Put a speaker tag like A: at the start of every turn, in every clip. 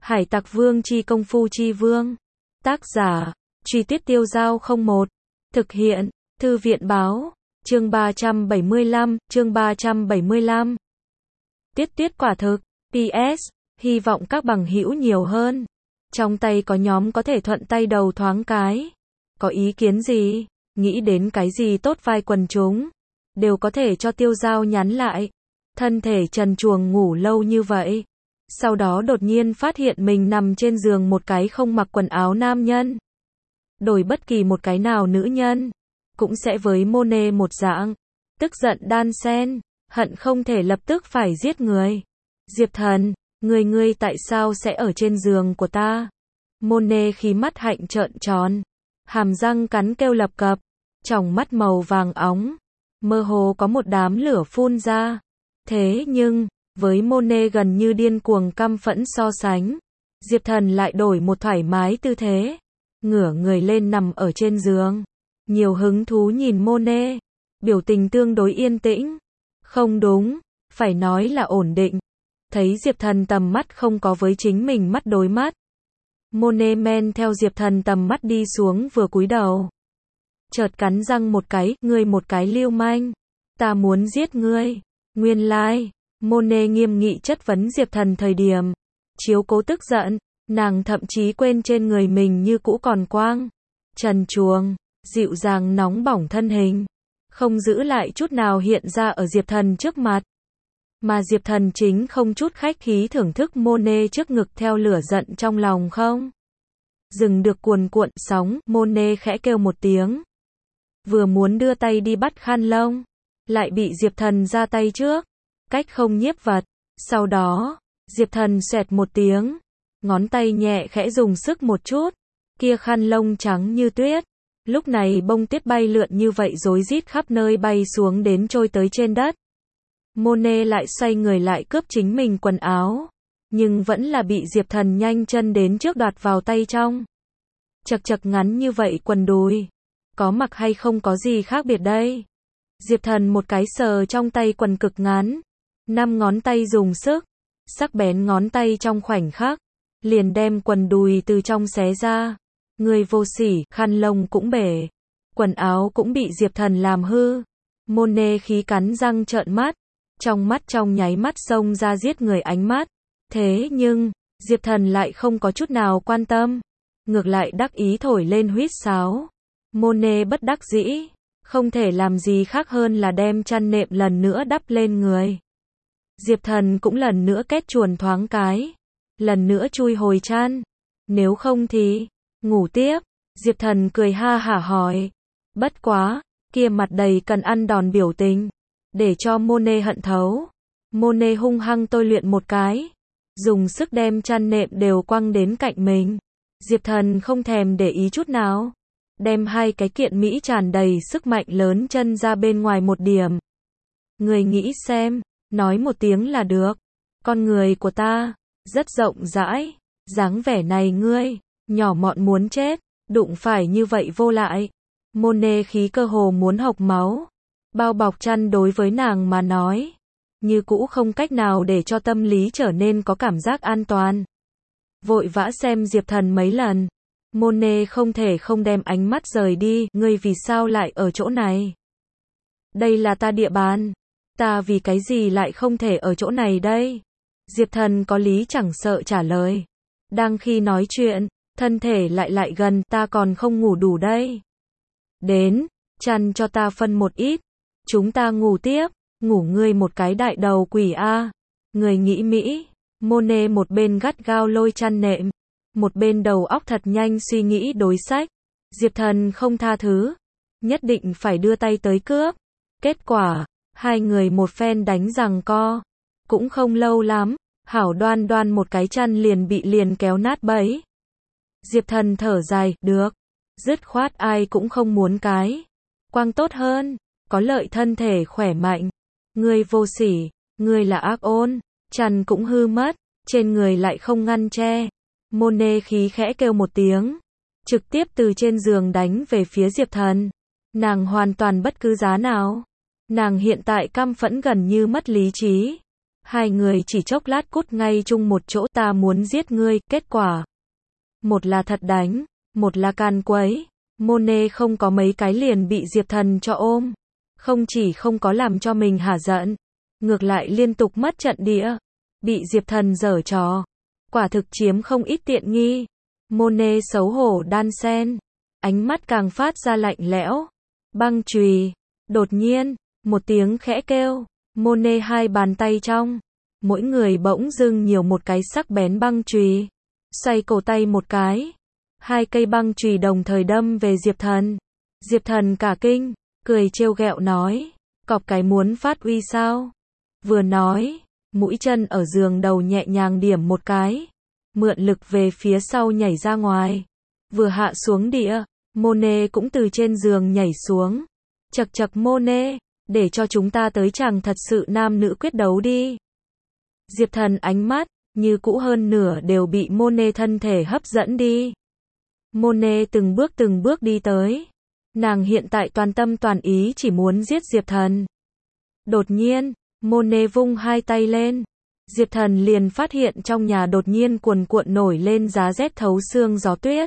A: Hải Tặc Vương chi công phu chi vương. Tác giả, Truy Tuyết Tiêu Dao 01. Thực hiện, Thư viện báo. Chương 375, chương 375. Tuyết quả thực. PS, hy vọng các bằng hữu nhiều hơn. Trong tay có nhóm có thể thuận tay đầu thoáng cái. Có ý kiến gì? Nghĩ đến cái gì tốt vai quần chúng? Đều có thể cho Tiêu Dao nhắn lại. Thân thể trần truồng ngủ lâu như vậy. Sau đó đột nhiên phát hiện mình nằm trên giường một cái không mặc quần áo nam nhân. Đổi bất kỳ một cái nào nữ nhân. Cũng sẽ với Monet một dạng. Tức giận đan sen. Hận không thể lập tức phải giết người. Diệp Thần, ngươi tại sao sẽ ở trên giường của ta? Monet khí mắt hạnh trợn tròn. Hàm răng cắn kêu lập cập. Tròng mắt màu vàng óng. Mơ hồ có một đám lửa phun ra. Thế nhưng, với Monet gần như điên cuồng căm phẫn so sánh, Diệp Thần lại đổi một thoải mái tư thế. Ngửa người lên nằm ở trên giường. Nhiều hứng thú nhìn Monet. Biểu tình tương đối yên tĩnh. Không đúng, phải nói là ổn định. Thấy Diệp Thần tầm mắt không có với chính mình mắt đối mắt. Monet men theo Diệp Thần tầm mắt đi xuống vừa cúi đầu. Chợt cắn răng một cái, ngươi một cái lưu manh. Ta muốn giết ngươi. Nguyên lai, Monet nghiêm nghị chất vấn Diệp Thần thời điểm. Chiếu cố tức giận, nàng thậm chí quên trên người mình như cũ còn quang. Trần truồng, dịu dàng nóng bỏng thân hình. Không giữ lại chút nào hiện ra ở Diệp Thần trước mặt. Mà Diệp Thần chính không chút khách khí thưởng thức Monet trước ngực theo lửa giận trong lòng không. Rừng được cuồn cuộn sóng, Monet khẽ kêu một tiếng. Vừa muốn đưa tay đi bắt khăn lông, lại bị Diệp Thần ra tay trước. Cách không nhiếp vật. Sau đó, Diệp Thần xoẹt một tiếng. Ngón tay nhẹ khẽ dùng sức một chút. Kia khăn lông trắng như tuyết. Lúc này bông tuyết bay lượn như vậy rối rít khắp nơi bay xuống đến trôi tới trên đất. Monet lại xoay người lại cướp chính mình quần áo. Nhưng vẫn là bị Diệp Thần nhanh chân đến trước đoạt vào tay trong. Chật ngắn như vậy quần đùi. Có mặc hay không có gì khác biệt đây? Diệp Thần một cái sờ trong tay quần cực ngắn. 5 ngón tay dùng sức. Sắc bén ngón tay trong khoảnh khắc. Liền đem quần đùi từ trong xé ra. Người vô sỉ, khăn lông cũng bể. Quần áo cũng bị Diệp Thần làm hư. Monet khí cắn răng trợn mắt. Trong mắt trong nháy mắt xông ra giết người ánh mắt. Thế nhưng, Diệp Thần lại không có chút nào quan tâm. Ngược lại đắc ý thổi lên huýt sáo. Monet bất đắc dĩ. Không thể làm gì khác hơn là đem chăn nệm lần nữa đắp lên người. Diệp Thần cũng lần nữa kết chuồn thoáng cái. Lần nữa chui hồi chăn. Nếu không thì, ngủ tiếp. Diệp Thần cười ha hả hỏi. Bất quá, kia mặt đầy cần ăn đòn biểu tình. Để cho Monet hận thấu. Monet hung hăng tôi luyện một cái. Dùng sức đem chăn nệm đều quăng đến cạnh mình. Diệp Thần không thèm để ý chút nào. Đem hai cái kiện Mỹ tràn đầy sức mạnh lớn chân ra bên ngoài một điểm. Người nghĩ xem, nói một tiếng là được. Con người của ta, rất rộng rãi. Dáng vẻ này ngươi, nhỏ mọn muốn chết. Đụng phải như vậy vô lại. Monet khí cơ hồ muốn hộc máu. Bao bọc chăn đối với nàng mà nói. Như cũ không cách nào để cho tâm lý trở nên có cảm giác an toàn. Vội vã xem Diệp Thần mấy lần. Monet không thể không đem ánh mắt rời đi. Ngươi vì sao lại ở chỗ này? Đây là ta địa bàn. Ta vì cái gì lại không thể ở chỗ này đây? Diệp Thần có lý chẳng sợ trả lời. Đang khi nói chuyện, thân thể lại gần. Ta còn không ngủ đủ đây. Đến, chăn cho ta phân một ít. Chúng ta ngủ tiếp. Ngủ ngươi một cái đại đầu quỷ a. Người nghĩ Mỹ. Monet một bên gắt gao lôi chăn nệm. Một bên đầu óc thật nhanh suy nghĩ đối sách. Diệp Thần không tha thứ. Nhất định phải đưa tay tới cướp. Kết quả, hai người một phen đánh giằng co. Cũng không lâu lắm. Hảo đoan một cái chăn liền bị kéo nát bấy. Diệp Thần thở dài, được. Dứt khoát ai cũng không muốn cái. Quang tốt hơn. Có lợi thân thể khỏe mạnh. Ngươi vô sỉ. Ngươi là ác ôn. Chăn cũng hư mất. Trên người lại không ngăn che. Monet khí khẽ kêu một tiếng. Trực tiếp từ trên giường đánh về phía Diệp Thần. Nàng hoàn toàn bất cứ giá nào. Nàng hiện tại căm phẫn gần như mất lý trí. Hai người chỉ chốc lát cút ngay chung một chỗ, ta muốn giết ngươi, kết quả. Một là thật đánh, một là can quấy. Mone không có mấy cái liền bị Diệp Thần cho ôm. Không chỉ không có làm cho mình hả giận, ngược lại liên tục mất trận địa. Bị Diệp Thần giở trò. Quả thực chiếm không ít tiện nghi. Mone xấu hổ đan sen. Ánh mắt càng phát ra lạnh lẽo. Băng chùy. Đột nhiên, một tiếng khẽ kêu. Mone hai bàn tay trong. Mỗi người bỗng dưng nhiều một cái sắc bén băng chùy. Xoay cổ tay một cái. Hai cây băng chùy đồng thời đâm về Diệp Thần. Diệp Thần cả kinh, cười trêu ghẹo nói. Cọp cái muốn phát uy sao? Vừa nói, mũi chân ở giường đầu nhẹ nhàng điểm một cái. Mượn lực về phía sau nhảy ra ngoài. Vừa hạ xuống địa, Mone cũng từ trên giường nhảy xuống. Chậc chậc Mone, để cho chúng ta tới chàng thật sự nam nữ quyết đấu đi. Diệp Thần ánh mắt, như cũ hơn nửa đều bị Mone thân thể hấp dẫn đi. Mone từng bước đi tới. Nàng hiện tại toàn tâm toàn ý chỉ muốn giết Diệp Thần. Đột nhiên, Mone vung hai tay lên. Diệp Thần liền phát hiện trong nhà đột nhiên cuồn cuộn nổi lên giá rét thấu xương gió tuyết.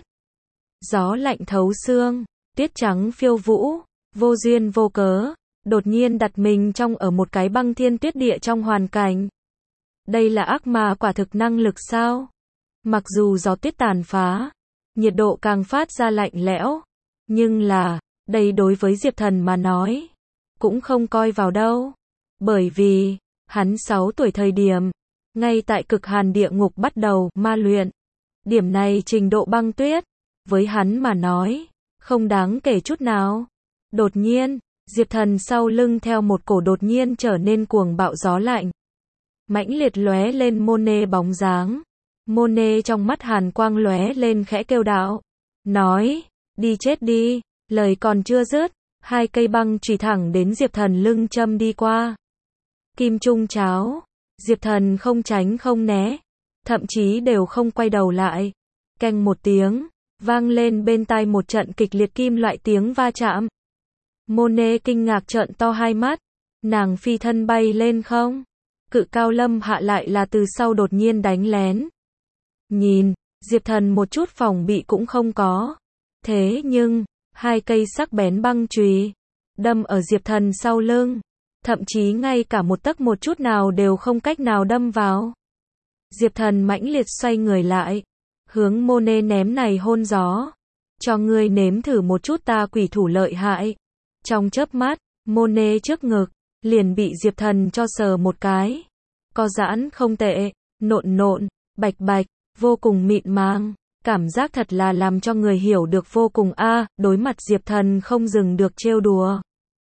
A: Gió lạnh thấu xương, tuyết trắng phiêu vũ, vô duyên vô cớ, đột nhiên đặt mình trong ở một cái băng thiên tuyết địa trong hoàn cảnh. Đây là ác ma quả thực năng lực sao? Mặc dù gió tuyết tàn phá, nhiệt độ càng phát ra lạnh lẽo, nhưng là, đây đối với Diệp Thần mà nói, cũng không coi vào đâu. Bởi vì, hắn 6 tuổi thời điểm, ngay tại cực hàn địa ngục bắt đầu ma luyện. Điểm này trình độ băng tuyết, với hắn mà nói, không đáng kể chút nào. Đột nhiên, Diệp Thần sau lưng theo một cổ đột nhiên trở nên cuồng bạo gió lạnh. Mãnh liệt lóe lên Mone bóng dáng. Mone trong mắt hàn quang lóe lên khẽ kêu đạo. Nói, đi chết đi, lời còn chưa dứt, hai cây băng chùy thẳng đến Diệp Thần lưng châm đi qua. Kim trung cháo, Diệp Thần không tránh không né, thậm chí đều không quay đầu lại. Keng một tiếng, vang lên bên tai một trận kịch liệt kim loại tiếng va chạm. Mone kinh ngạc trợn to hai mắt, nàng phi thân bay lên không. Cự cao lâm hạ lại là từ sau đột nhiên đánh lén. Nhìn, Diệp Thần một chút phòng bị cũng không có. Thế nhưng, hai cây sắc bén băng chùy đâm ở Diệp Thần sau lưng, thậm chí ngay cả một tấc một chút nào đều không cách nào đâm vào. Diệp Thần mãnh liệt xoay người lại, hướng Mone ném này hôn gió. Cho ngươi nếm thử một chút ta quỷ thủ lợi hại. Trong chớp mắt, Mone trước ngực liền bị Diệp Thần cho sờ một cái. Co giãn không tệ, nộn nộn, bạch bạch, vô cùng mịn màng. Cảm giác thật là làm cho người hiểu được vô cùng đối mặt Diệp Thần không dừng được trêu đùa.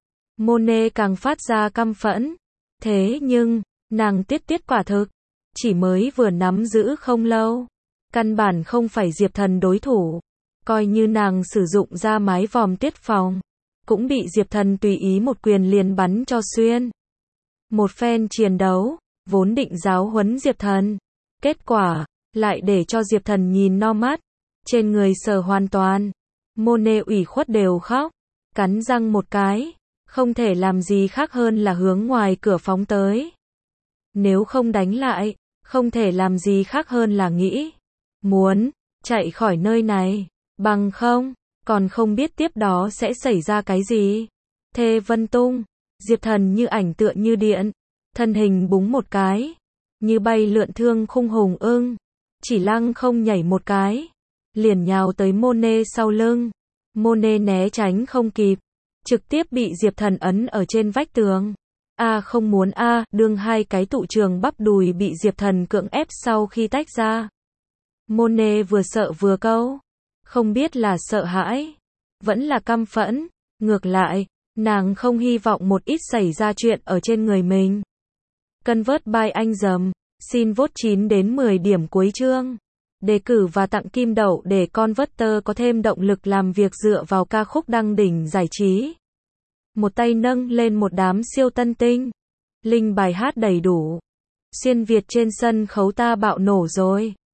A: Mone càng phát ra căm phẫn. Thế nhưng, nàng tiết quả thực, chỉ mới vừa nắm giữ không lâu. Căn bản không phải Diệp Thần đối thủ. Coi như nàng sử dụng ra mái vòm tiết phòng, cũng bị Diệp Thần tùy ý một quyền liền bắn cho xuyên. Một phen chiến đấu, vốn định giáo huấn Diệp Thần. Kết quả, lại để cho Diệp Thần nhìn no mắt. Trên người sờ hoàn toàn. Mone ủy khuất đều khóc. Cắn răng một cái. Không thể làm gì khác hơn là hướng ngoài cửa phóng tới. Nếu không đánh lại, không thể làm gì khác hơn là nghĩ. Muốn, chạy khỏi nơi này. Bằng không, còn không biết tiếp đó sẽ xảy ra cái gì. Thê Vân Tung, Diệp Thần như ảnh tựa như điện, thân hình búng một cái, như bay lượn thương khung hùng ưng, chỉ lăng không nhảy một cái, liền nhào tới Mone sau lưng. Mone né tránh không kịp, trực tiếp bị Diệp Thần ấn ở trên vách tường. Không muốn đương hai cái tụ trường bắp đùi bị Diệp Thần cưỡng ép sau khi tách ra. Mone vừa sợ vừa câu. Không biết là sợ hãi, vẫn là căm phẫn. Ngược lại, nàng không hy vọng một ít xảy ra chuyện ở trên người mình. Convert by anh dầm, xin vote 9 đến 10 điểm cuối chương. Đề cử và tặng kim đậu để Converter có thêm động lực làm việc dựa vào ca khúc đăng đỉnh giải trí. Một tay nâng lên một đám siêu tân tinh. Link bài hát đầy đủ. Xuyên Việt trên sân khấu ta bạo nổ rồi.